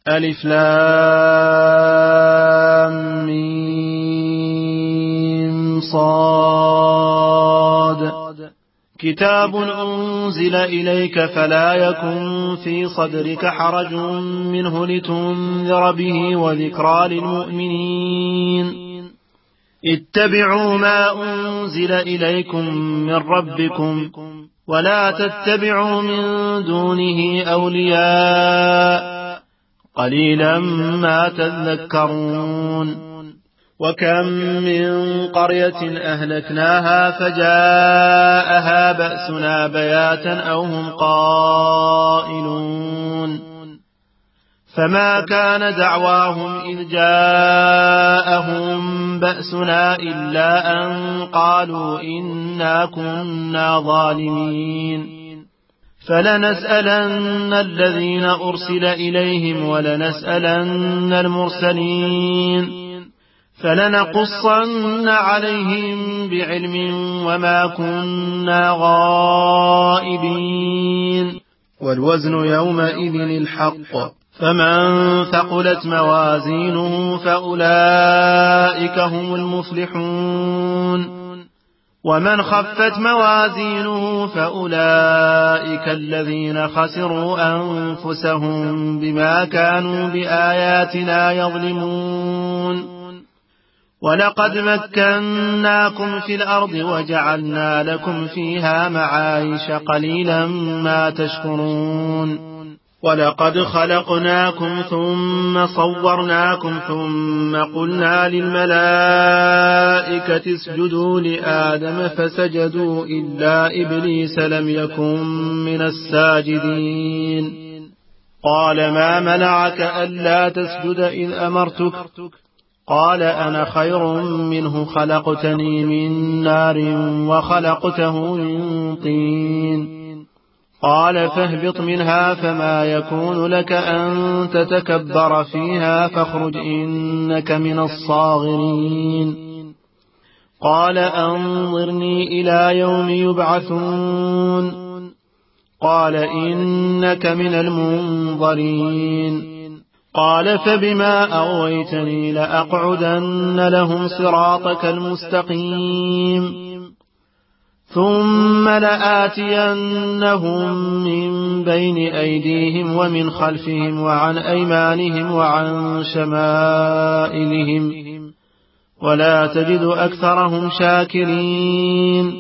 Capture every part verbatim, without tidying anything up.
ألف لام ميم صاد كتاب أنزل إليك فلا يكن في صدرك حرج منه لتنذر به وذكرى للمؤمنين اتبعوا ما أنزل إليكم من ربكم ولا تتبعوا من دونه أولياء قليلا ما تذكرون وكم من قرية أهلكناها فجاءها بأسنا بياتا أو هم قائلون فما كان دعواهم إذ جاءهم بأسنا إلا أن قالوا إنا كنا ظالمين فلنسألن الذين أرسل إليهم ولنسألن المرسلين فلنقصن عليهم بعلم وما كنا غائبين والوزن يومئذ الحق فمن ثقلت موازينه فأولئك هم المفلحون ومن خفت موازينه فأولئك الذين خسروا أنفسهم بما كانوا بآياتنا يظلمون ولقد مكناكم في الأرض وجعلنا لكم فيها معايش قليلا ما تشكرون ولقد خلقناكم ثم صورناكم ثم قلنا للملائكة اسجدوا لآدم فسجدوا إلا إبليس لم يكن من الساجدين قال ما منعك ألا تسجد إذ أمرتك قال أنا خير منه خلقتني من نار وخلقته من طين قال فاهبط منها فما يكون لك أن تتكبر فيها فاخرج إنك من الصاغرين قال أنظرني إلى يوم يبعثون قال إنك من المنظرين قال فبما أغويتني لأقعدن لهم صراطك المستقيم ثم لآتينهم من بين أيديهم ومن خلفهم وعن أيمانهم وعن شمائلهم ولا تجد أكثرهم شاكرين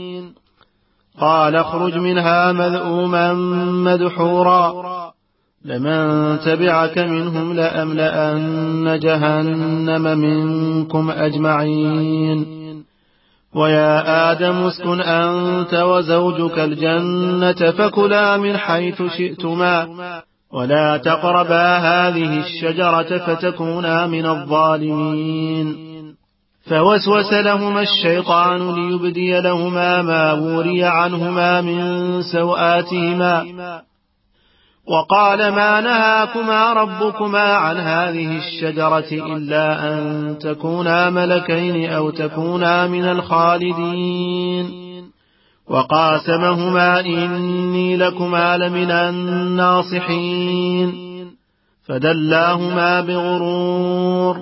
قال اخرج منها مذءوما مدحورا لمن تبعك منهم لأملأن جهنم منكم أجمعين ويا آدم اسكن أنت وزوجك الجنة فكلا من حيث شئتما ولا تقربا هذه الشجرة فتكونا من الظالمين فوسوس لهما الشيطان ليبدي لهما ما وري عنهما من سوآتهما وقال ما نهاكما ربكما عن هذه الشجرة إلا أن تكونا ملكين أو تكونا من الخالدين وقاسمهما إني لكما لمن الناصحين فدلاهما بغرور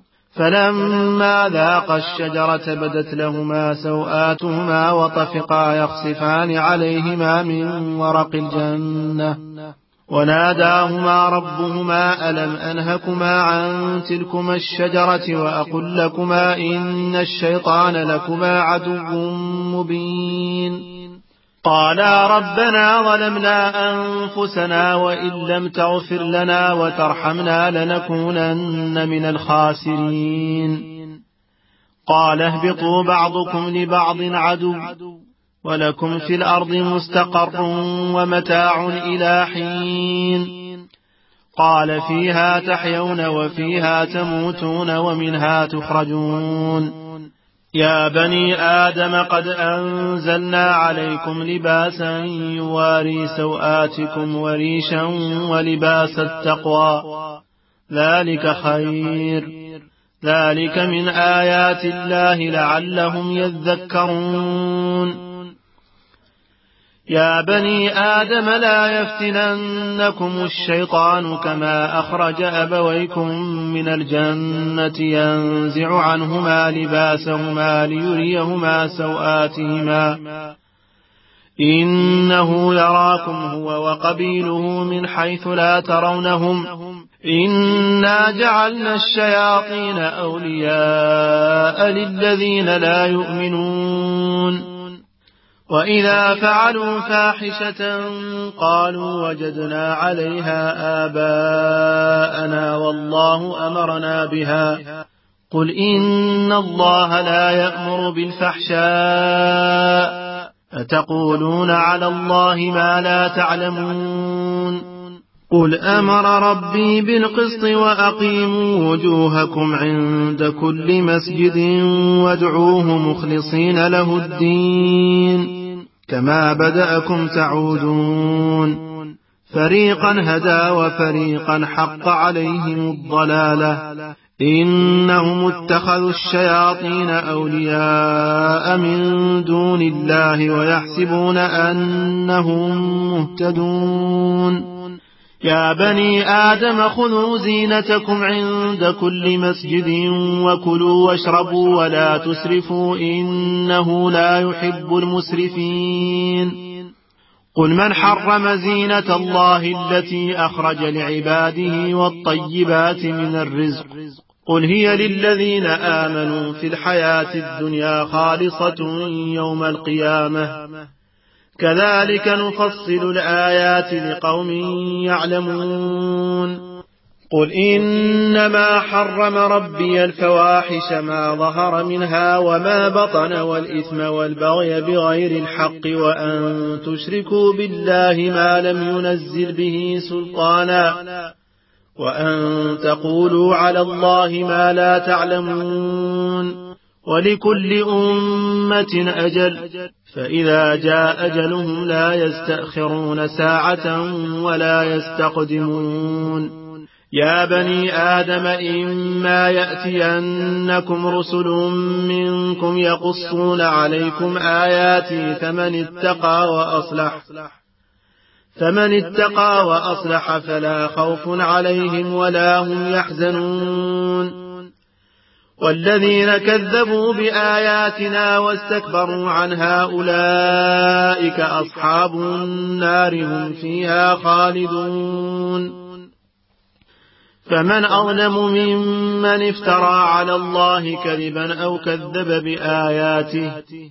فلما ذاقا الشجرة بدت لهما سوآتهما وطفقا يخصفان عليهما من ورق الجنة وناداهما ربهما ألم أنهكما عن تلكما الشجرة وأقل لكما إن الشيطان لكما عدو مبين قالا ربنا ظلمنا أنفسنا وإن لم تغفر لنا وترحمنا لنكونن من الخاسرين قال اهبطوا بعضكم لبعض عدو ولكم في الأرض مستقر ومتاع إلى حين قال فيها تحيون وفيها تموتون ومنها تخرجون يا بني آدم قد أنزلنا عليكم لباسا يواري سوآتكم وريشا ولباس التقوى ذلك خير ذلك من آيات الله لعلهم يذكرون يا بني آدم لا يفتننكم الشيطان كما أخرج أبويكم من الجنة ينزع عنهما لباسهما ليريهما سوآتهما إنه يراكم هو وقبيله من حيث لا ترونهم إنا جعلنا الشياطين أولياء للذين لا يؤمنون وإذا فعلوا فاحشة قالوا وجدنا عليها آباءنا والله أمرنا بها قل إن الله لا يأمر بالفحشاء أتقولون على الله ما لا تعلمون قل أمر ربي بالقسط وأقيموا وجوهكم عند كل مسجد وادعوه مخلصين له الدين كما بدأكم تعودون فريقا هدى وفريقا حق عليهم الضلالة إنهم اتخذوا الشياطين أولياء من دون الله ويحسبون أنهم مهتدون يا بني آدم خذوا زينتكم عند كل مسجد وكلوا واشربوا ولا تسرفوا إنه لا يحب المسرفين قل من حرم زينة الله التي أخرج لعباده والطيبات من الرزق قل هي للذين آمنوا في الحياة الدنيا خالصة يوم القيامة كذلك نفصل الآيات لقوم يعلمون قل إنما حرم ربي الفواحش ما ظهر منها وما بطن والإثم والبغي بغير الحق وأن تشركوا بالله ما لم ينزل به سلطانا وأن تقولوا على الله ما لا تعلمون ولكل أمة أجل فإذا جاء أجلهم لا يستأخرون ساعة ولا يستقدمون يا بني آدم إما يأتينكم رسل منكم يقصون عليكم آياتي فمن اتقى وأصلح فمن اتقى وأصلح فلا خوف عليهم ولا هم يحزنون والذين كذبوا بآياتنا واستكبروا عنها أولئك أصحاب النار هم فيها خالدون فمن أظلم ممن افترى على الله كذبا أو كذب بآياته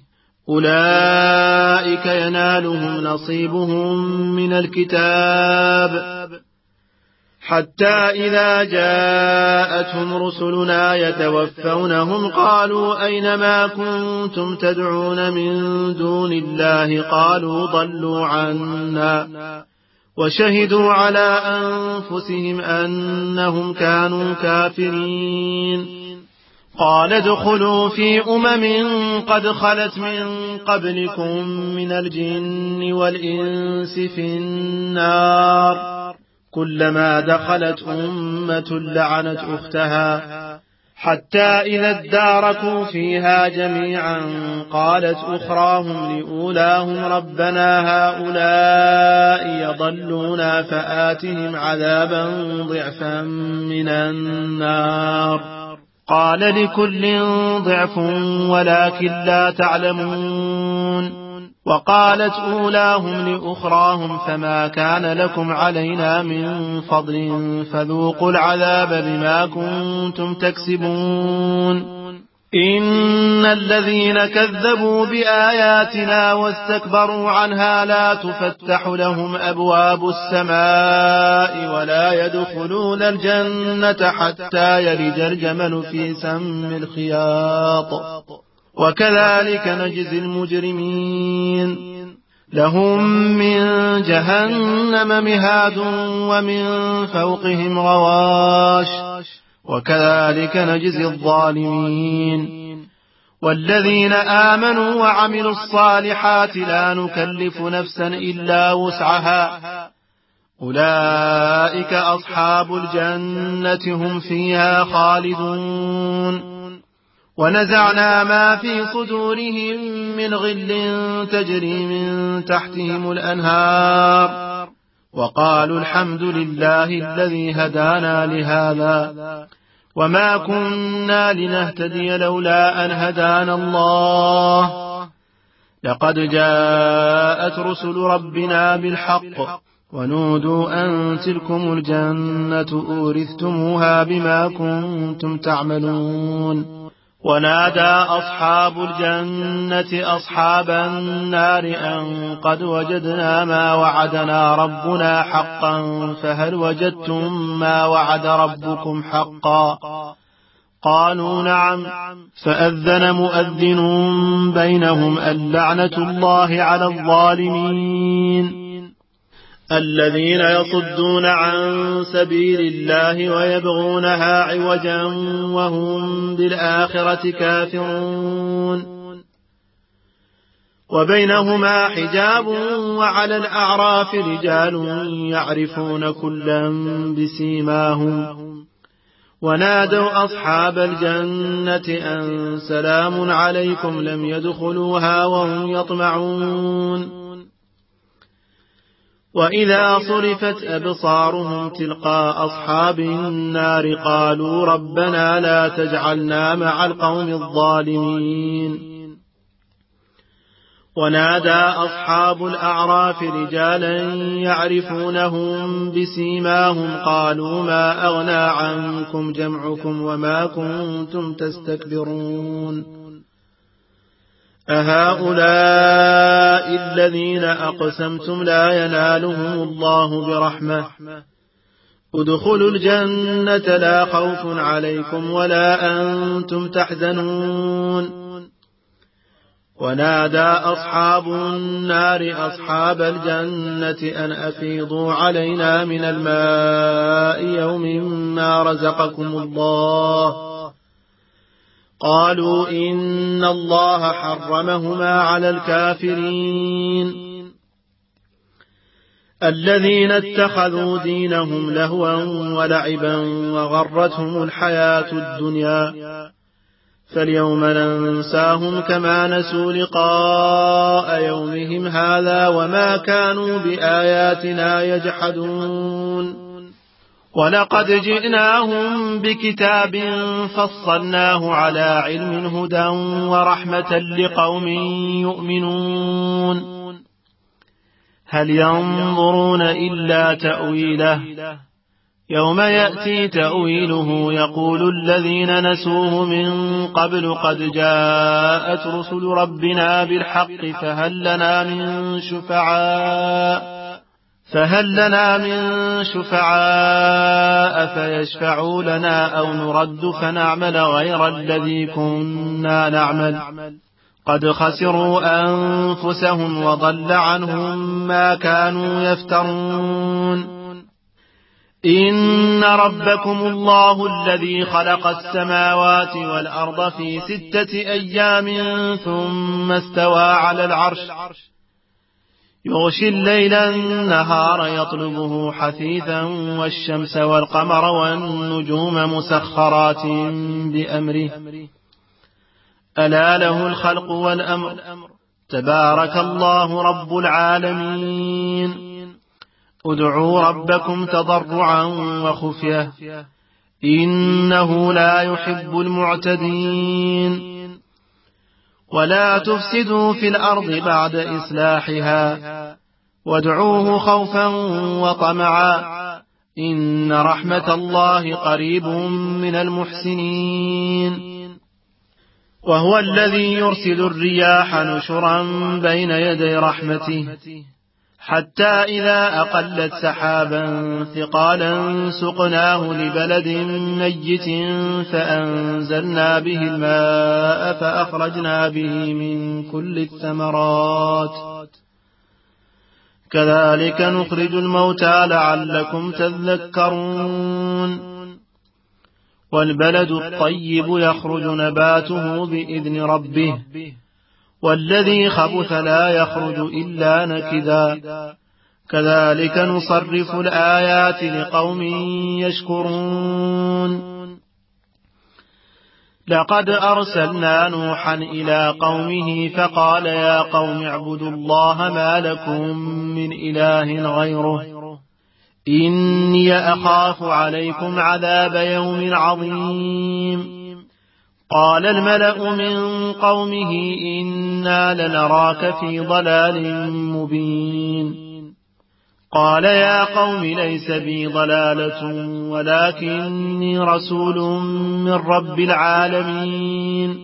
أولئك ينالهم نصيبهم من الكتاب حتى إذا جاءتهم رسلنا يتوفونهم قالوا أين ما كنتم تدعون من دون الله قالوا ضلوا عنا وشهدوا على أنفسهم أنهم كانوا كافرين قال ادخلوا في أمم قد خلت من قبلكم من الجن والإنس في النار كلما دخلت أمة لعنت أختها حتى إذا اداركوا فيها جميعا قالت أخراهم لأولاهم ربنا هؤلاء يضلونا فآتهم عذابا ضعفا من النار قال لكل ضعف ولكن لا تعلمون وقالت أولاهم لأخراهم فما كان لكم علينا من فضل فذوقوا العذاب بما كنتم تكسبون إن الذين كذبوا بآياتنا واستكبروا عنها لا تفتح لهم أبواب السماء ولا يدخلون الجنة حتى يلج الجمل في سم الخياط وكذلك نجزي المجرمين لهم من جهنم مهاد ومن فوقهم غواش وكذلك نجزي الظالمين والذين آمنوا وعملوا الصالحات لا نكلف نفسا إلا وسعها أولئك أصحاب الجنة هم فيها خالدون ونزعنا ما في صدورهم من غل تجري من تحتهم الأنهار وقالوا الحمد لله الذي هدانا لهذا وما كنا لنهتدي لولا أن هدانا الله لقد جاءت رسل ربنا بالحق ونودوا أن تلكم الجنة أورثتموها بما كنتم تعملون ونادى أصحاب الجنة أصحاب النار أن قد وجدنا ما وعدنا ربنا حقا فهل وجدتم ما وعد ربكم حقا قالوا نعم فأذن مؤذن بينهم اللعنة الله على الظالمين الذين يصدون عن سبيل الله ويبغونها عوجا وهم بالآخرة كافرون وبينهما حجاب وعلى الأعراف رجال يعرفون كلا بسيماهم ونادوا أصحاب الجنة أن سلام عليكم لم يدخلوها وهم يطمعون وإذا صرفت أبصارهم تلقاء أصحاب النار قالوا ربنا لا تجعلنا مع القوم الظالمين ونادى أصحاب الأعراف رجالا يعرفونهم بسيماهم قالوا ما أغنى عنكم جمعكم وما كنتم تستكبرون أهؤلاء الذين أقسمتم لا ينالهم الله برحمة ادخلوا الجنة لا خوف عليكم ولا أنتم تحزنون ونادى أصحاب النار أصحاب الجنة أن أفيضوا علينا من الماء يوم ما رزقكم الله قالوا إن الله حرمهما على الكافرين الذين اتخذوا دينهم لهوا ولعبا وغرتهم الحياة الدنيا فاليوم ننساهم كما نسوا لقاء يومهم هذا وما كانوا بآياتنا يجحدون ولقد جئناهم بكتاب فصلناه على علم هدى ورحمة لقوم يؤمنون هل ينظرون إلا تأويله يوم يأتي تأويله يقول الذين نسوه من قبل قد جاءت رسل ربنا بالحق فهل لنا من شفعاء فهل لنا من شفعاء فيشفعوا لنا أو نرد فنعمل غير الذي كنا نعمل قد خسروا أنفسهم وضل عنهم ما كانوا يفترون إن ربكم الله الذي خلق السماوات والأرض في ستة أيام ثم استوى على العرش يغشي الليل النهار يطلبه حثيثا والشمس والقمر والنجوم مسخرات بأمره ألا له الخلق والأمر تبارك الله رب العالمين ادعوا ربكم تضرعا وخفية إنه لا يحب المعتدين ولا تفسدوا في الأرض بعد إصلاحها وادعوه خوفا وطمعا إن رحمة الله قريب من المحسنين وهو الذي يرسل الرياح نشرا بين يدي رحمته حتى إذا أقلت سحابا ثقالا سقناه لبلد ميت فأنزلنا به الماء فأخرجنا به من كل الثمرات كذلك نخرج الموتى لعلكم تذكرون والبلد الطيب يخرج نباته بإذن ربه والذي خبث لا يخرج إلا نكدا كذلك نصرف الآيات لقوم يشكرون لقد أرسلنا نوحا إلى قومه فقال يا قوم اعبدوا الله ما لكم من إله غيره إني أخاف عليكم عذاب يوم عظيم. قال الملأ من قومه إنا لنراك في ضلال مبين. قال يا قوم ليس بي ضلالة ولكني رسول من رب العالمين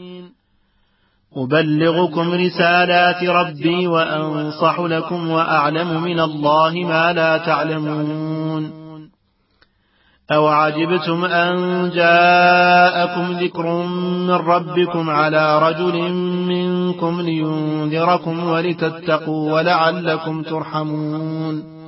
أبلغكم رسالات ربي وأنصح لكم وأعلم من الله ما لا تعلمون. أو عجبتم أن جاءكم ذكر من ربكم على رجل منكم لينذركم ولتتقوا ولعلكم ترحمون.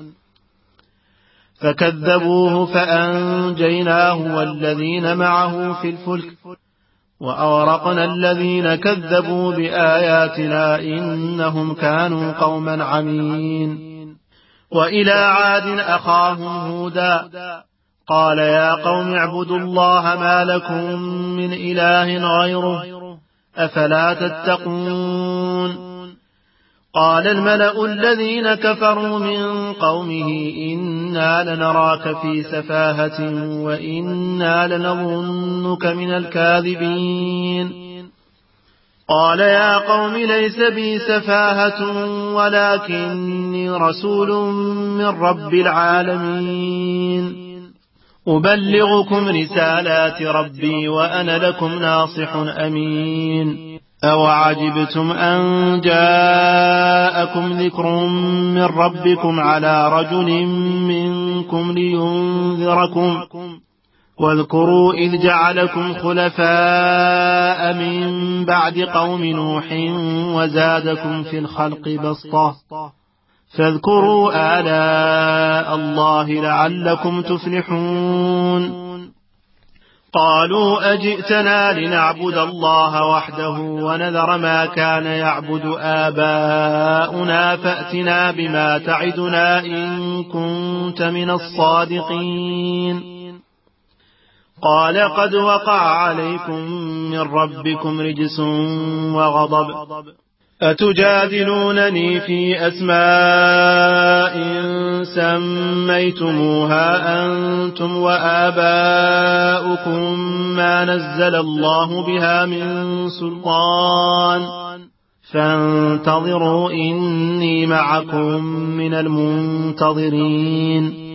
فكذبوه فأنجيناه والذين معه في الفلك وأورقنا الذين كذبوا بآياتنا إنهم كانوا قوما عمين. وإلى عاد أخاهم هودا قال يا قوم اعبدوا الله ما لكم من إله غيره أفلا تتقون. قال الملأ الذين كفروا من قومه إنا لنراك في سفاهة وإنا لنظنك من الكاذبين. قال يا قوم ليس بي سفاهة ولكني رسول من رب العالمين أبلغكم رسالات ربي وأنا لكم ناصح أمين. أو عجبتم أن جاءكم ذكر من ربكم على رجل منكم لينذركم واذكروا إذ جعلكم خلفاء من بعد قوم نوح وزادكم في الخلق بسطة فاذكروا آلاء الله لعلكم تفلحون. قالوا أجئتنا لنعبد الله وحده ونذر ما كان يعبد آباؤنا فأتنا بما تعدنا إن كنت من الصادقين. قال قد وقع عليكم من ربكم رجس وغضب أتجادلونني في أسماء سميتموها أنتم وآباؤكم ما نزل الله بها من سلطان فانتظروا إني معكم من المنتظرين.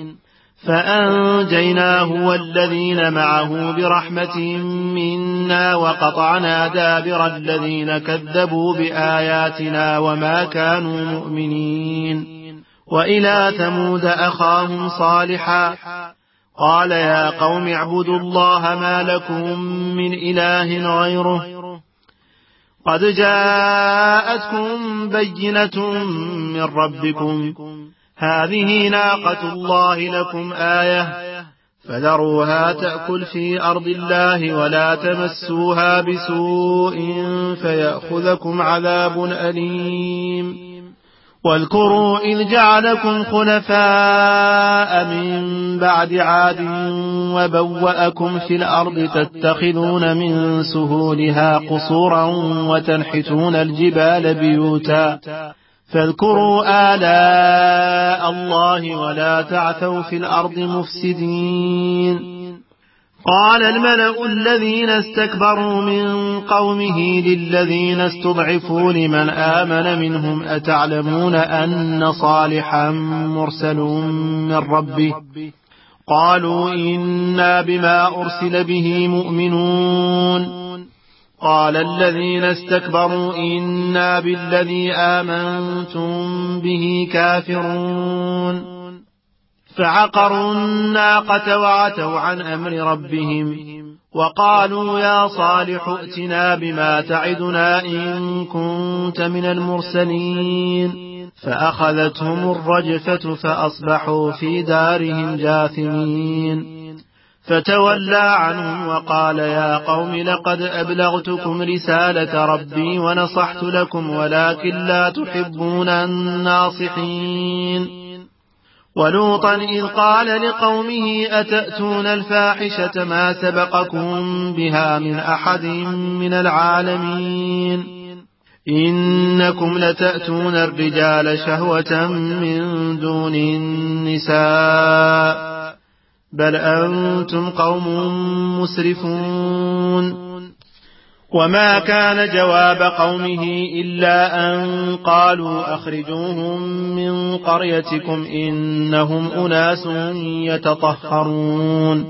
فأنجيناه والذين معه برحمة منا وقطعنا دابر الذين كذبوا بآياتنا وما كانوا مؤمنين. وإلى ثمود أخاهم صالحا قال يا قوم اعبدوا الله ما لكم من إله غيره قد جاءتكم بينة من ربكم هذه ناقة الله لكم آية فذروها تأكل في أرض الله ولا تمسوها بسوء فيأخذكم عذاب أليم. واذكروا إذ جعلكم خلفاء من بعد عاد وبوأكم في الأرض تتخذون من سهولها قصورا وتنحتون الجبال بيوتا فاذكروا آلاء الله ولا تعثوا في الأرض مفسدين. قال الملأ الذين استكبروا من قومه للذين استضعفوا لمن آمن منهم أتعلمون أن صالحا مرسل من ربه قالوا إنا بما أرسل به مؤمنون. قال الذين استكبروا إنا بالذي آمنتم به كافرون. فعقروا الناقة وعتوا عن أمر ربهم وقالوا يا صالح ائتنا بما تعدنا إن كنت من المرسلين. فأخذتهم الرجفة فأصبحوا في دارهم جاثمين. فتولى عنهم وقال يا قوم لقد أبلغتكم رسالة ربي ونصحت لكم ولكن لا تحبون الناصحين. ولوطا إذ قال لقومه أتأتون الفاحشة ما سبقكم بها من أحد من العالمين إنكم لتأتون الرجال شهوة من دون النساء بل أنتم قوم مسرفون وما كان جواب قومه إلا أن قالوا أخرجوهم من قريتكم إنهم أناس يتطهرون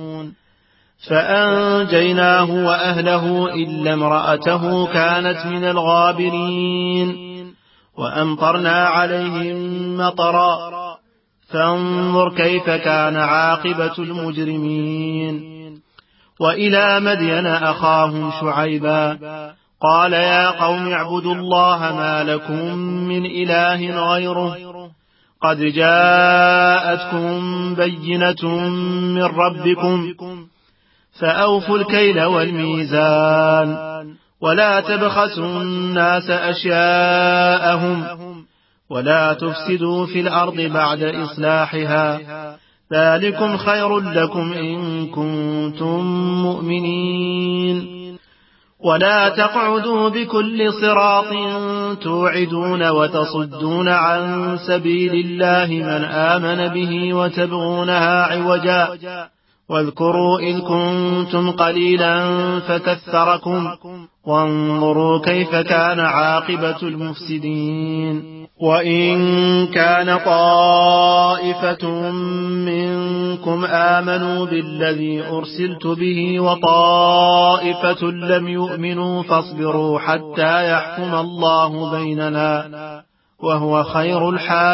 فأنجيناه وأهله إلا امرأته كانت من الغابرين وأمطرنا عليهم مطرا فانظر كيف كان عاقبة المجرمين وإلى مدين أخاهم شعيبا قال يا قوم اعبدوا الله ما لكم من إله غيره قد جاءتكم بينة من ربكم فأوفوا الكيل والميزان ولا تبخسوا الناس أشياءهم ولا تفسدوا في الأرض بعد إصلاحها ذلكم خير لكم إن كنتم مؤمنين ولا تقعدوا بكل صراط توعدون وتصدون عن سبيل الله من آمن به وتبغونها عوجا واذكروا إذ كنتم قليلا فكثركم وانظروا كيف كان عاقبة المفسدين وإن كان طائفة منكم آمنوا بالذي أرسلت به وطائفة لم يؤمنوا فاصبروا حتى يحكم الله بيننا وهو خير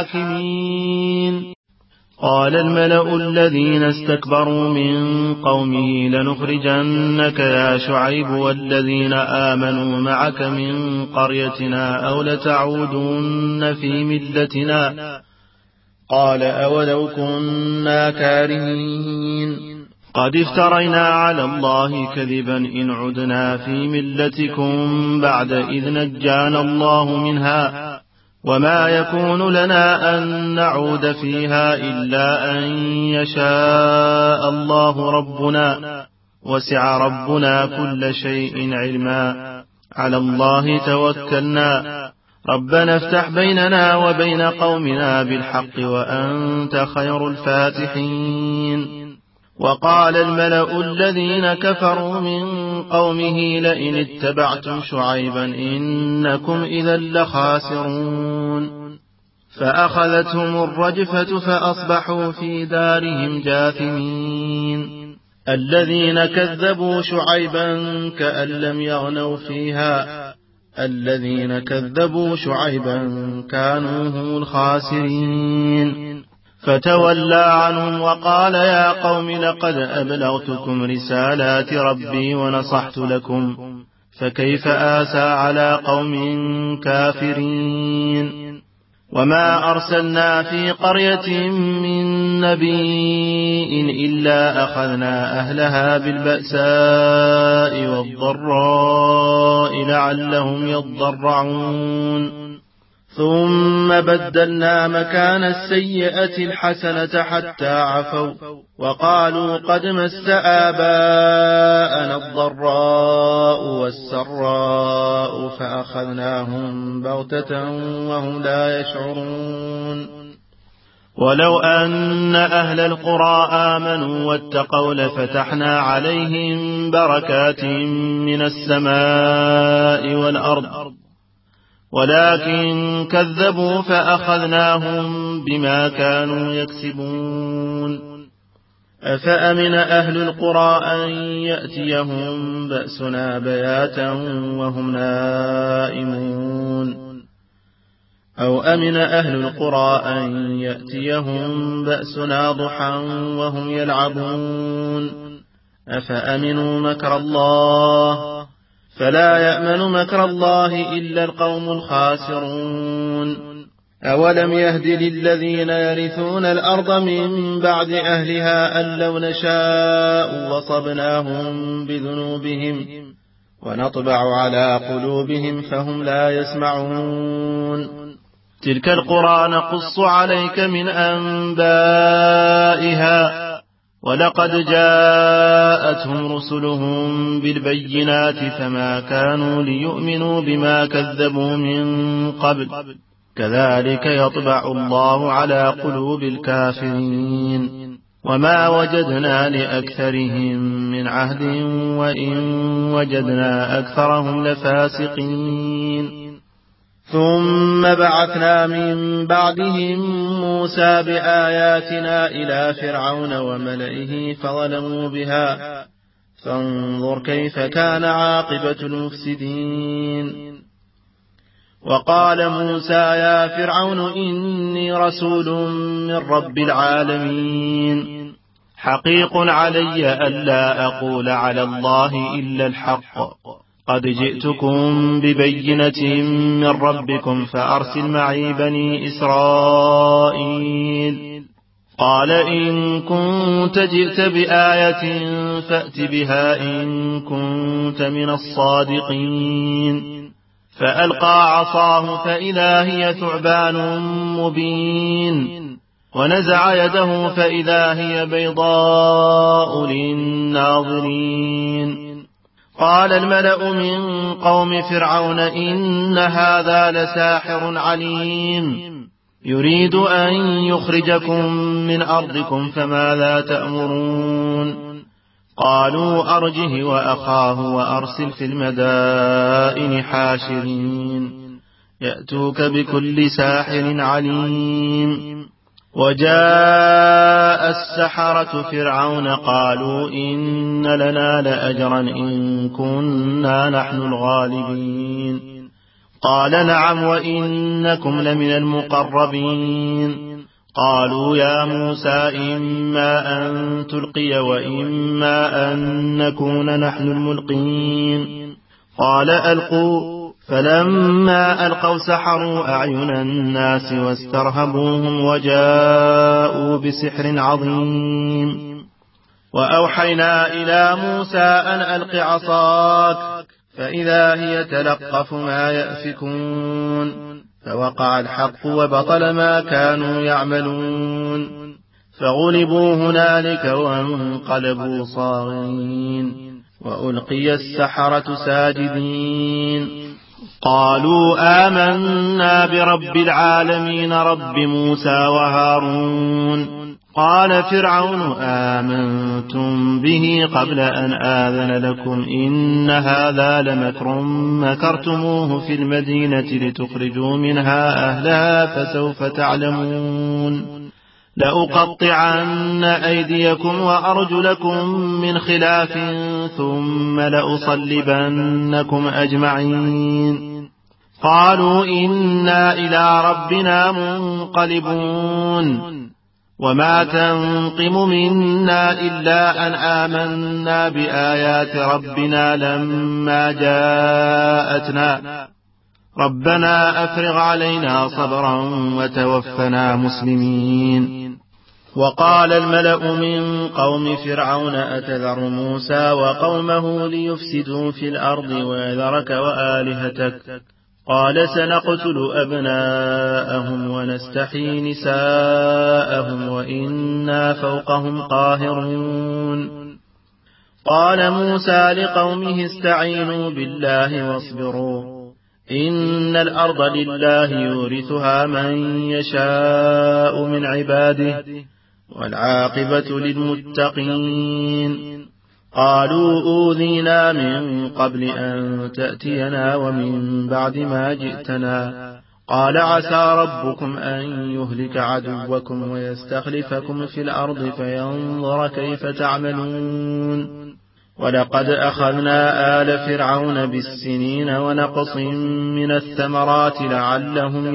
الحاكمين قال الملأ الذين استكبروا من قومه لنخرجنك يا شعيب والذين آمنوا معك من قريتنا أو لتعودن في ملتنا قال أولو كنا كارهين قد افترينا على الله كذبا إن عدنا في ملتكم بعد إذ نجانا الله منها وما يكون لنا أن نعود فيها إلا أن يشاء الله ربنا وسع ربنا كل شيء علما على الله توكلنا ربنا افتح بيننا وبين قومنا بالحق وأنت خير الفاتحين وقال الملأ الذين كفروا من قومه لئن اتبعتم شعيبا إنكم إذا لخاسرون فأخذتهم الرجفة فأصبحوا في دارهم جاثمين الذين كذبوا شعيبا كأن لم يغنوا فيها الذين كذبوا شعيبا كانوا هم الخاسرين فتولى عنهم وقال يا قوم لقد أبلغتكم رسالات ربي ونصحت لكم فكيف آسى على قوم كافرين وما أرسلنا في قرية من نبي إلا أخذنا أهلها بالبأساء والضراء لعلهم يضرعون ثم بدلنا مكان السيئة الحسنة حتى عفوا وقالوا قد مس آباءنا الضراء والسراء فأخذناهم بغتة وهم لا يشعرون ولو أن أهل القرى آمنوا واتقوا لفتحنا عليهم بركات من السماء والأرض ولكن كذبوا فأخذناهم بما كانوا يكسبون أفأمن أهل القرى أن يأتيهم بأسنا بياتا وهم نائمون أو أمن أهل القرى أن يأتيهم بأسنا ضحى وهم يلعبون أفأمنوا مكر الله فلا يأمن مكر الله إلا القوم الخاسرون أولم يهد للذين يرثون الأرض من بعد أهلها أن لو نشاء وصبناهم بذنوبهم ونطبع على قلوبهم فهم لا يسمعون تلك القرى نقص عليك من أنبائها ولقد جاءتهم رسلهم بالبينات فما كانوا ليؤمنوا بما كذبوا من قبل كذلك يطبع الله على قلوب الكافرين وما وجدنا لأكثرهم من عهد وإن وجدنا أكثرهم لفاسقين ثم بعثنا من بعدهم موسى بآياتنا إلى فرعون وملئه فظلموا بها فانظر كيف كان عاقبة المفسدين وقال موسى يا فرعون إني رسول من رب العالمين حقيق علي ألا أقول على الله إلا الحق قد جئتكم ببينة من ربكم فأرسل معي بني إسرائيل قال إن كنت جئت بآية فأت بها إن كنت من الصادقين فألقى عصاه فإذا هي ثعبان مبين ونزع يده فإذا هي بيضاء للناظرين قال الملأ من قوم فرعون إن هذا لساحر عليم يريد أن يخرجكم من أرضكم فماذا تأمرون قالوا أرجه وأخاه وأرسل في المدائن حاشرين يأتوك بكل ساحر عليم وجاء السحرة فرعون قالوا إن لنا لأجرا إن كنا نحن الغالبين قال نعم وإنكم لمن المقربين قالوا يا موسى إما أن تلقي وإما أن نكون نحن الملقين قال ألقوا فلما ألقوا سحروا أعين الناس واسترهبوهم وجاءوا بسحر عظيم وأوحينا إلى موسى أن ألق عصاك فإذا هي تلقف ما يأفكون فوقع الحق وبطل ما كانوا يعملون فغلبوا هنالك وانقلبوا صاغرين وألقي السحرة ساجدين قالوا آمنا برب العالمين رب موسى وهارون قال فرعون آمنتم به قبل أن آذن لكم إن هذا لمكر مكرتموه في المدينة لتخرجوا منها أهلها فسوف تعلمون لأقطعن أيديكم وأرجلكم من خلاف ثم لأصلبنكم أجمعين قالوا إنا إلى ربنا منقلبون وما تنقم منا إلا أن آمنا بآيات ربنا لما جاءتنا ربنا أفرغ علينا صبرا وتوفنا مسلمين وقال الملأ من قوم فرعون أتذر موسى وقومه ليفسدوا في الأرض ويذرك وآلهتك قال سنقتل أبناءهم ونستحيي نساءهم وإنا فوقهم قاهرون قال موسى لقومه استعينوا بالله واصبروا إن الأرض لله يورثها من يشاء من عباده والعاقبة للمتقين قالوا أوذينا من قبل أن تأتينا ومن بعد ما جئتنا قال عسى ربكم أن يهلك عدوكم ويستخلفكم في الأرض فينظر كيف تعملون ولقد أخذنا آل فرعون بالسنين ونقص من الثمرات لعلهم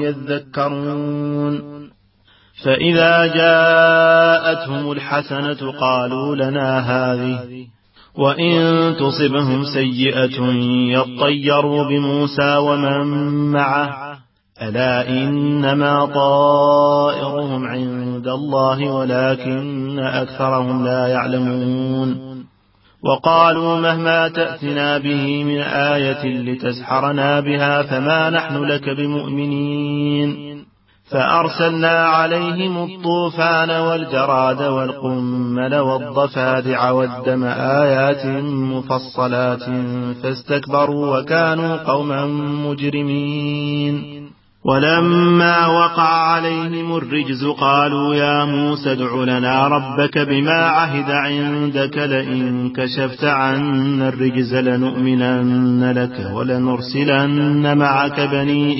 يذكرون فإذا جاءتهم الحسنة قالوا لنا هذه وإن تصبهم سيئة يطيروا بموسى ومن معه ألا إنما طائرهم عند الله ولكن أكثرهم لا يعلمون وقالوا مهما تأتنا به من آية لتسحرنا بها فما نحن لك بمؤمنين فأرسلنا عليهم الطوفان والجراد والقمل والضفادع والدم آيات مفصلات فاستكبروا وكانوا قوما مجرمين. ولما وقع عليهم الرجز قالوا يا موسى ادع لنا ربك بما عهد عندك لئن كشفت عنا الرجز لنؤمنن لك ولنرسلن معك بني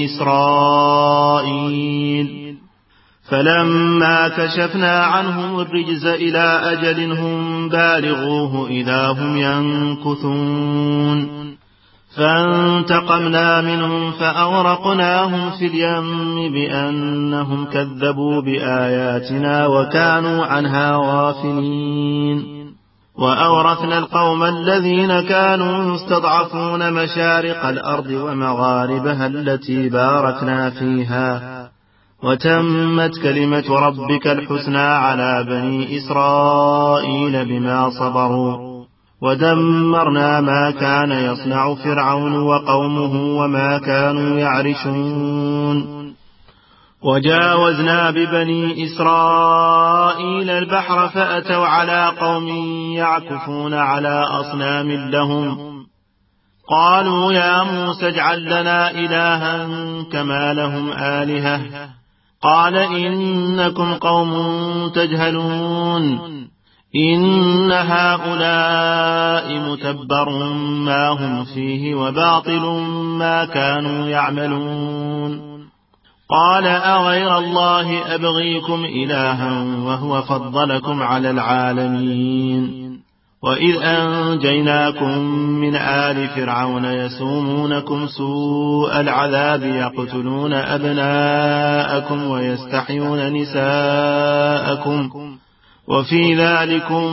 إسرائيل. فلما كشفنا عنهم الرجز إلى أجل هم بالغوه إذا هم ينكثون فانتقمنا منهم فأغرقناهم في اليم بأنهم كذبوا بآياتنا وكانوا عنها غافلين. وأورثنا القوم الذين كانوا يستضعفون مشارق الأرض ومغاربها التي باركنا فيها وتمت كلمة ربك الحسنى على بني إسرائيل بما صبروا ودمرنا ما كان يصنع فرعون وقومه وما كانوا يعرشون. وجاوزنا ببني إسرائيل البحر فأتوا على قوم يعكفون على أصنام لهم قالوا يا موسى اجعل لنا إلها كما لهم آلهة قال إنكم قوم تجهلون إن هؤلاء متبر ما هم فيه وباطل ما كانوا يعملون. قال أغير الله أبغيكم إلها وهو فضلكم على العالمين. وإذ أنجيناكم من آل فرعون يسومونكم سوء العذاب يقتلون أبناءكم ويستحيون نساءكم وفي ذلكم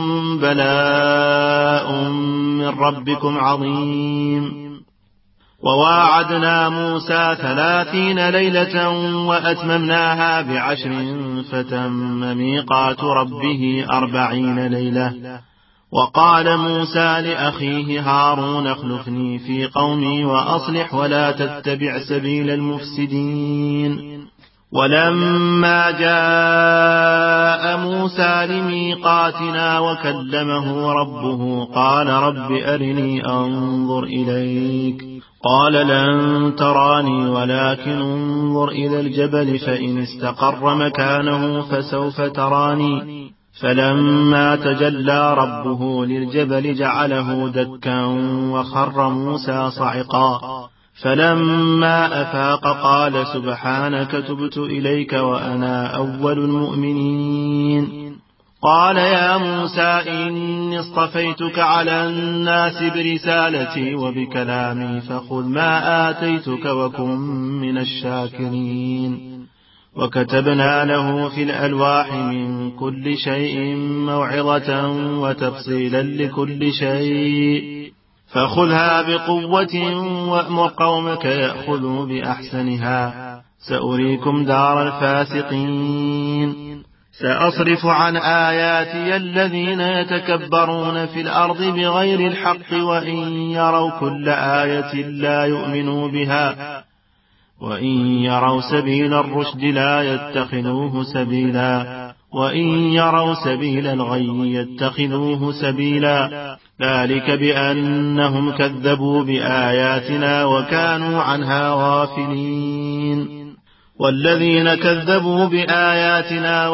بلاء من ربكم عظيم. وواعدنا موسى ثلاثين ليلة وأتممناها بعشر فتم ميقات ربه أربعين ليلة. وقال موسى لأخيه هارون اخلفني في قومي وأصلح ولا تتبع سبيل المفسدين. ولما جاء موسى لميقاتنا وكلمه ربه قال رب أرني أنظر إليك قال لن تراني ولكن انظر إلى الجبل فإن استقر مكانه فسوف تراني. فلما تجلى ربه للجبل جعله دكا وخر موسى صعقا فلما أفاق قال سبحانك تبت إليك وأنا أول المؤمنين. قال يا موسى إني اصطفيتك على الناس برسالتي وبكلامي فخذ ما آتيتك وكن من الشاكرين. وكتبنا له في الألواح من كل شيء موعظة وتفصيلا لكل شيء فخذها بقوة وأمر قومك يأخذوا بأحسنها سأريكم دار الفاسقين. سأصرف عن آياتي الذين يتكبرون في الأرض بغير الحق وإن يروا كل آية لا يؤمنوا بها وإن يروا سبيل الرشد لا يتخذوه سبيلا وإن يروا سبيل الغي يتخذوه سبيلا ذلك بأنهم كذبوا بآياتنا وكانوا عنها غافلين. والذين كذبوا بآياتنا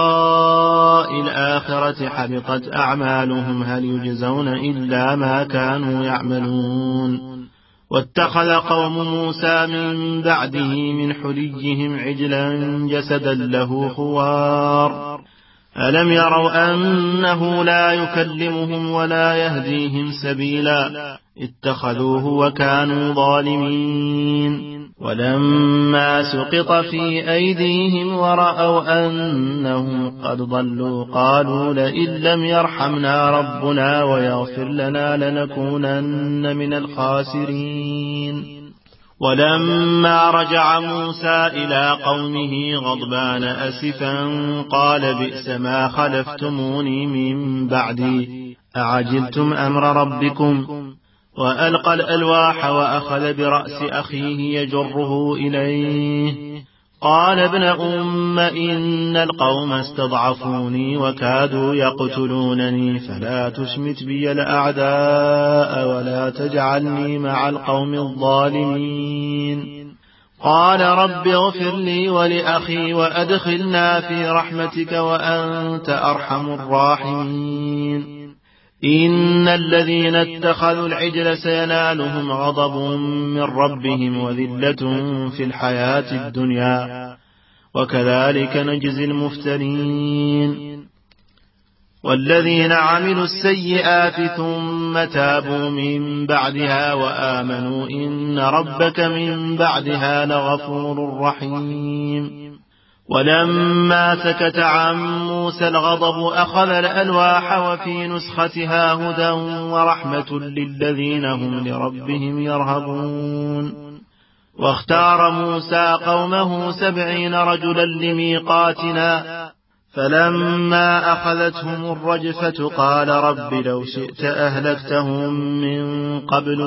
ولقاء الآخرة حبطت أعمالهم هل يجزون إلا ما كانوا يعملون. واتخذ قوم موسى من بعده من حليهم عجلا جسدا له خوار ألم يروا أنه لا يكلمهم ولا يهديهم سبيلا اتخذوه وكانوا ظالمين. ولما سقط في أيديهم ورأوا أنهم قد ضلوا قالوا لئن لم يرحمنا ربنا ويغفر لنا لنكونن من الخاسرين. ولما رجع موسى إلى قومه غضبان أسفا قال بئس ما خلفتموني من بعدي أعجلتم أمر ربكم وألقى الألواح وأخذ برأس أخيه يجره إليه قال ابن أم إن القوم استضعفوني وكادوا يقتلونني فلا تشمت بي الأعداء ولا تجعلني مع القوم الظالمين. قال رب اغفر لي ولأخي وأدخلنا في رحمتك وأنت أرحم الراحمين. إن الذين اتخذوا العجل سينالهم غضب من ربهم وذلة في الحياة الدنيا وكذلك نجزي المفترين. والذين عملوا السيئات ثم تابوا من بعدها وآمنوا إن ربك من بعدها لغفور رحيم. ولما سكت عن موسى الغضب أخذ الألواح وفي نسختها هدى ورحمة للذين هم لربهم يرهبون. واختار موسى قومه سبعين رجلا لميقاتنا فلما أخذتهم الرجفة قال رب لو شئت أهلكتهم من قبل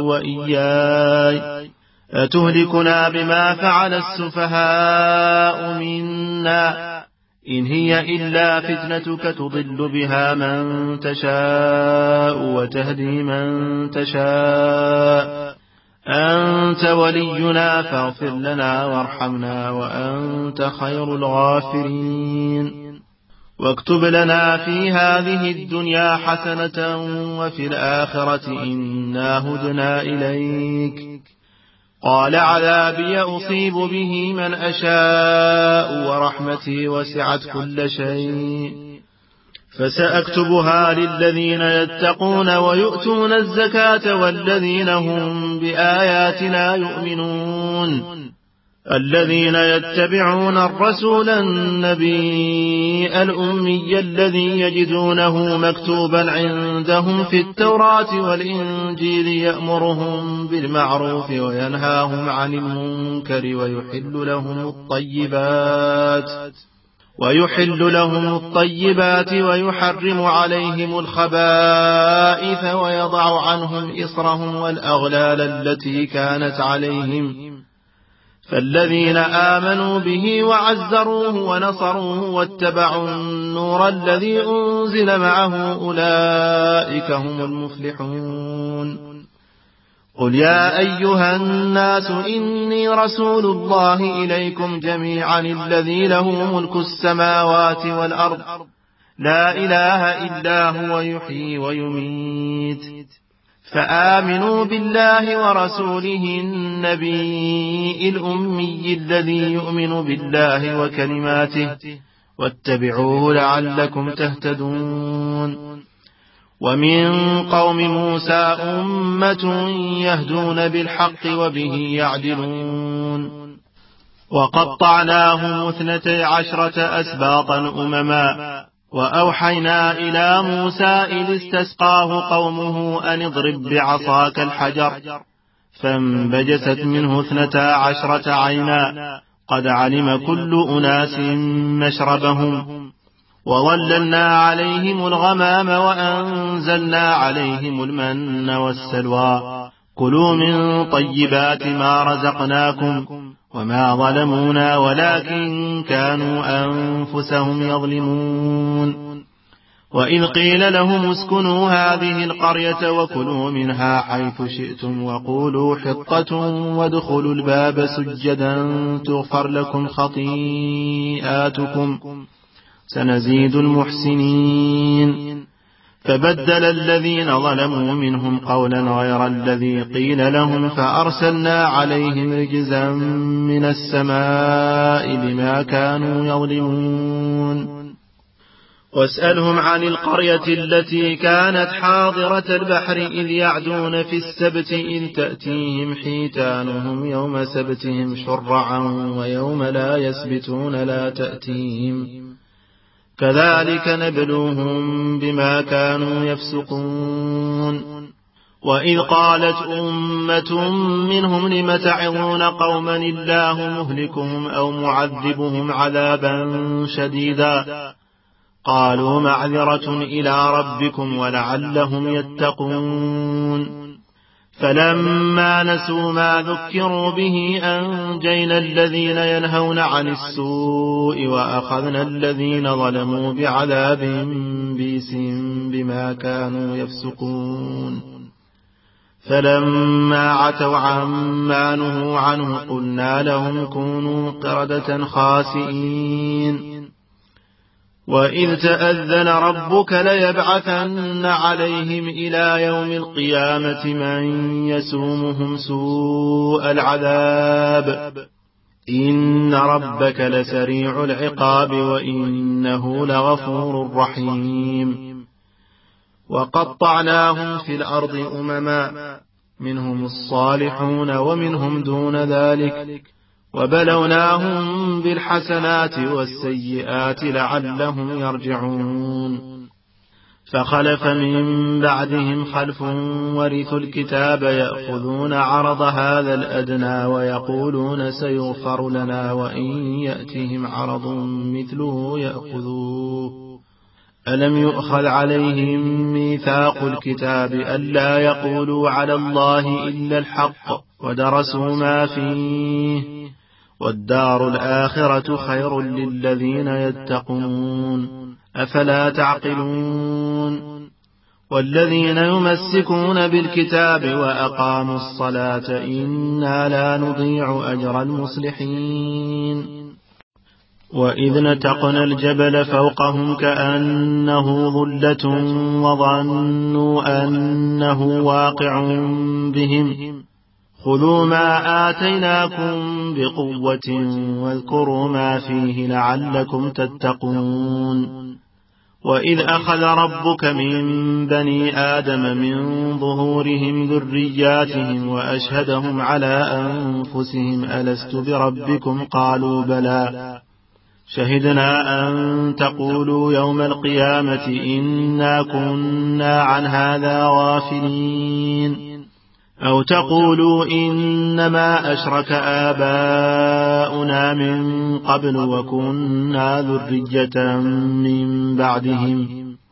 وإياي أتهلكنا بما فعل السفهاء منا إن هي إلا فتنتك تضل بها من تشاء وتهدي من تشاء أنت ولينا فاغفر لنا وارحمنا وأنت خير الغافرين. واكتب لنا في هذه الدنيا حسنة وفي الآخرة إنا هدنا إليك. قال عذابي أصيب به من أشاء ورحمتي وسعت كل شيء فسأكتبها للذين يتقون ويؤتون الزكاة والذين هم بآياتنا يؤمنون. الذين يتبعون الرسول النبي الأمي الذي يجدونه مكتوبا عندهم في التوراة والإنجيل يأمرهم بالمعروف وينهاهم عن المنكر ويحل لهم الطيبات ويحل لهم الطيبات ويحرم عليهم الخبائث ويضع عنهم إصرهم والأغلال التي كانت عليهم. فالذين آمنوا به وعزروه ونصروه واتبعوا النور الذي أنزل معه أولئك هم المفلحون. قل يا أيها الناس إني رسول الله إليكم جميعا الذي له ملك السماوات والأرض لا إله إلا هو يحيي ويميت فآمنوا بالله ورسوله النبي الأمي الذي يؤمن بالله وكلماته واتبعوه لعلكم تهتدون. ومن قوم موسى أمة يهدون بالحق وبه يعدلون. وقطعناهم اثنتي عشرة أسباطا أمما وأوحينا إلى موسى إذ استسقاه قومه أن اضرب بعصاك الحجر فانبجست منه اثنتا عشرة عينا قد علم كل أناس مشربهم وظللنا عليهم الغمام وأنزلنا عليهم المن والسلوى كلوا من طيبات ما رزقناكم وما ظلمونا ولكن كانوا أنفسهم يظلمون. وإذ قيل لهم اسكنوا هذه القرية وكلوا منها حيث شئتم وقولوا حطة وادخلوا الباب سجدا تغفر لكم خطيئاتكم سنزيد المحسنين. فبدل الذين ظلموا منهم قولا غير الذي قيل لهم فأرسلنا عليهم رجزا من السماء بما كانوا يظلمون. واسألهم عن القرية التي كانت حاضرة البحر إذ يعدون في السبت إذ تأتيهم حيتانهم يوم سبتهم شرعا ويوم لا يسبتون لا تأتيهم كذلك نبلوهم بما كانوا يفسقون. وإذ قالت أمة منهم لم تعظون قوما الله مهلكهم أو معذبهم عذابا شديدا قالوا معذرة إلى ربكم ولعلهم يتقون. فلما نسوا ما ذكروا به أنجينا الذين ينهون عن السوء وأخذنا الذين ظلموا بعذاب بئس بما كانوا يفسقون فلما عتوا عما نهوا عنه قلنا لهم كونوا قردة خاسئين وإذ تأذن ربك ليبعثن عليهم إلى يوم القيامة من يسومهم سوء العذاب إن ربك لسريع العقاب وإنه لغفور رحيم وقطعناهم في الأرض أمما منهم الصالحون ومنهم دون ذلك وبلوناهم بالحسنات والسيئات لعلهم يرجعون فخلف من بعدهم خلف ورثوا الكتاب يأخذون عرض هذا الأدنى ويقولون سيغفر لنا وإن يأتهم عرض مثله يأخذوه ألم يؤخذ عليهم ميثاق الكتاب ألا يقولوا على الله إلا الحق ودرسوا ما فيه والدار الآخرة خير للذين يتقون أفلا تعقلون والذين يمسكون بالكتاب وأقاموا الصلاة إنا لا نضيع أجر المصلحين وإذ نتقنا الجبل فوقهم كأنه ظلة وظنوا أنه واقع بهم خذوا ما آتيناكم بقوة واذكروا ما فيه لعلكم تتقون وإذ أخذ ربك من بني آدم من ظهورهم ذرياتهم وأشهدهم على أنفسهم ألست بربكم قالوا بلى شهدنا أن تقولوا يوم القيامة إنا كنا عن هذا غافلين أو تقولوا إنما أشرك آباؤنا من قبل وكنا ذرية من بعدهم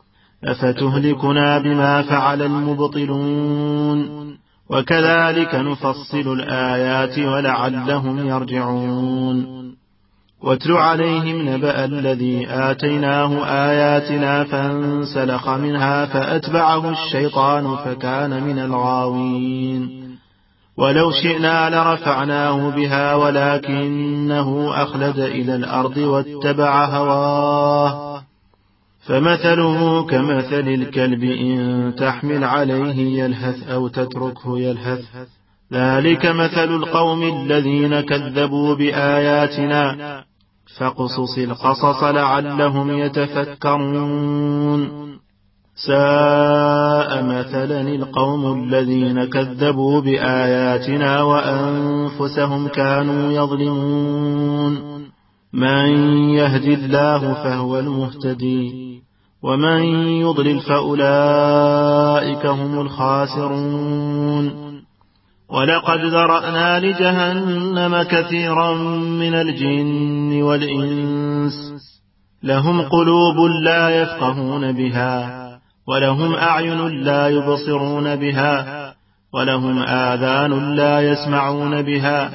أفتهلكنا بما فعل المبطلون وكذلك نفصل الآيات ولعلهم يرجعون واتل عليهم نبأ الذي آتيناه آياتنا فانسلخ منها فأتبعه الشيطان فكان من الغاوين ولو شئنا لرفعناه بها ولكنه أخلد إلى الأرض واتبع هواه فمثله كمثل الكلب إن تحمل عليه يلهث أو تتركه يلهث ذلك مثل القوم الذين كذبوا بآياتنا فاقصص القصص لعلهم يتفكرون ساء مثلا القوم الذين كذبوا بآياتنا وأنفسهم كانوا يظلمون من يهد الله فهو المهتدي ومن يضلل فأولئك هم الخاسرون ولقد ذرأنا لجهنم كثيرا من الجن والإنس لهم قلوب لا يفقهون بها ولهم أعين لا يبصرون بها ولهم آذان لا يسمعون بها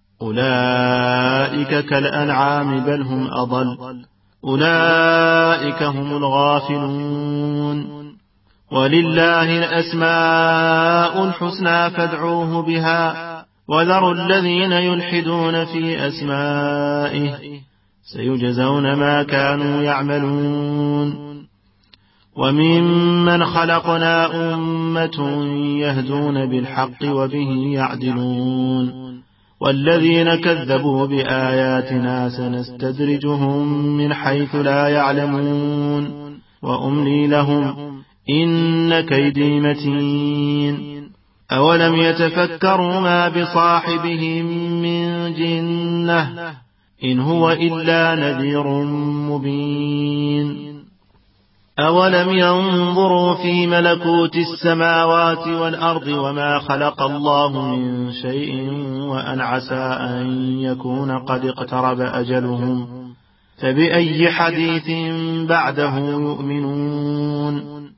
أولئك كالأنعام بل هم أضل أولئك هم الغافلون ولله الأسماء الحسنى فادعوه بها وذروا الذين يلحدون في أسمائه سيجزون ما كانوا يعملون وممن خلقنا أمة يهدون بالحق وبه يعدلون والذين كذبوا بآياتنا سنستدرجهم من حيث لا يعلمون وأملي لهم إن كيدي متين أولم يتفكروا ما بصاحبهم من جنة إن هو إلا نذير مبين أولم ينظروا في ملكوت السماوات والأرض وما خلق الله من شيء وأن عسى أن يكون قد اقترب أجلهم فبأي حديث بعده يؤمنون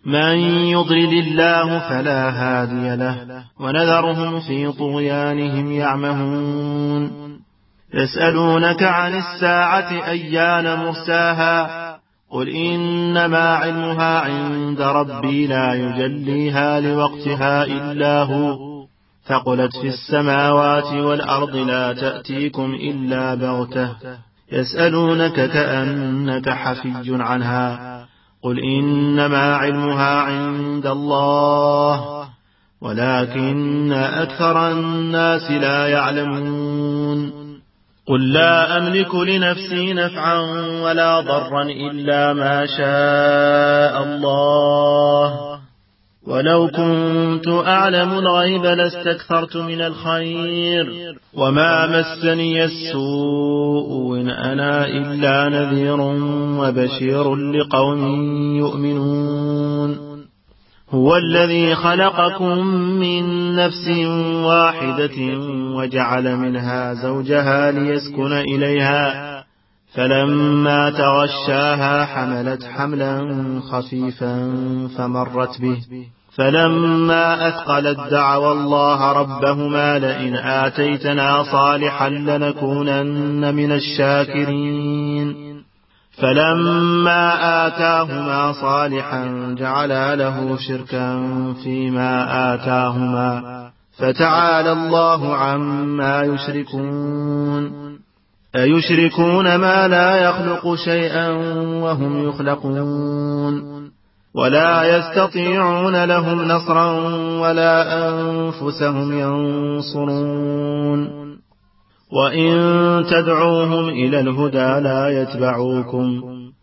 من يضلل الله فلا هادي له ونذرهم في طغيانهم يعمهون يسألونك عن الساعة أيان مرساها قل إنما علمها عند ربي لا يجليها لوقتها إلا هو ثقلت في السماوات والأرض لا تأتيكم إلا بغتة يسألونك كأنك حفي عنها قل إنما علمها عند الله ولكن أكثر الناس لا يعلمون قل لا أملك لنفسي نفعا ولا ضرا إلا ما شاء الله ولو كنت أعلم الغيب لاستكثرت من الخير وما مسني السوء إن أنا إلا نذير وبشير لقوم يؤمنون هو الذي خلقكم من نفس واحدة وجعل منها زوجها ليسكن إليها فلما تغشاها حملت حملا خفيفا فمرت به فلما أثقلت دعوا الله ربهما لئن آتيتنا صالحا لنكونن من الشاكرين فلما آتاهما صالحا جعلا له شركا فيما آتاهما فتعالى الله عما يشركون أيشركون ما لا يخلق شيئا وهم يخلقون ولا يستطيعون لهم نصرا ولا أنفسهم ينصرون وإن تدعوهم إلى الهدى لا يتبعوكم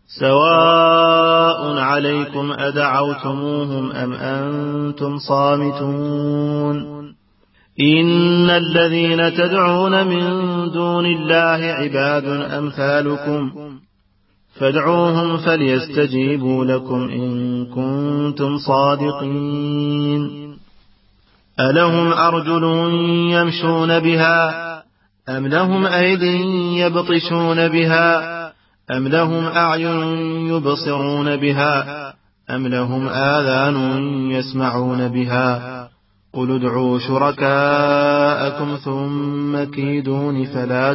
سواء عليكم أدعوتموهم أم أنتم صامتون إن الذين تدعون من دون الله عباد أمثالكم فادعوهم فليستجيبوا لكم إن كنتم صادقين ألهم أرجل يمشون بها أم لهم أيد يبطشون بها أم لهم أعين يبصرون بها أم لهم آذان يسمعون بها قل ادعوا شركاءكم ثم كيدون فلا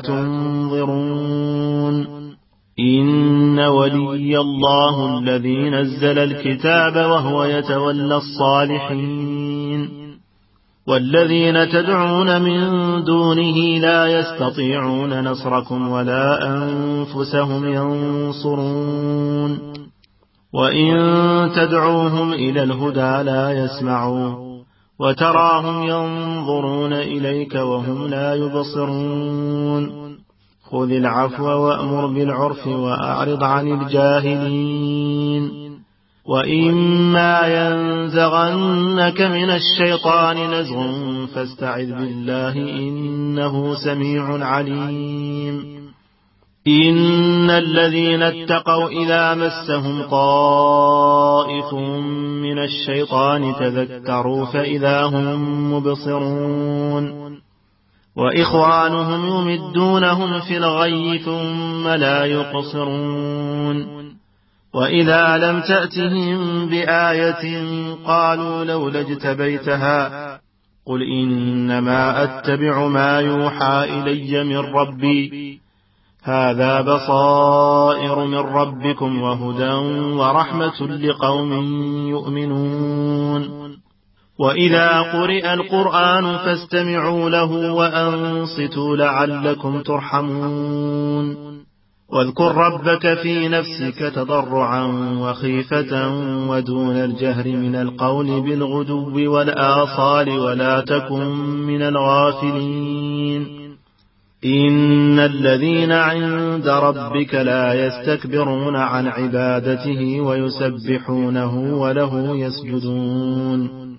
تنظرون إن ولي الله الذي نزل الكتاب وهو يتولى الصالحين والذين تدعون من دونه لا يستطيعون نصركم ولا أنفسهم ينصرون وإن تدعوهم إلى الهدى لا يسمعون وتراهم ينظرون إليك وهم لا يبصرون خذ العفو وأمر بالعرف وأعرض عن الجاهلين وإما ينزغنك من الشيطان نزغ فاستعذ بالله إنه سميع عليم إن الذين اتقوا إذا مسهم طائف من الشيطان تذكروا فإذا هم مبصرون وإخوانهم يمدونهم في الغي ثم لا يقصرون وإذا لم تأتهم بآية قالوا لولا اجتبيتها قل إنما أتبع ما يوحى إلي من ربي هذا بصائر من ربكم وهدى ورحمة لقوم يؤمنون وإذا قرئ القرآن فاستمعوا له وأنصتوا لعلكم ترحمون واذكر ربك في نفسك تضرعا وخيفة ودون الجهر من القول بالغدو والآصال ولا تكن من الغافلين إن الذين عند ربك لا يستكبرون عن عبادته ويسبحونه وله يسجدون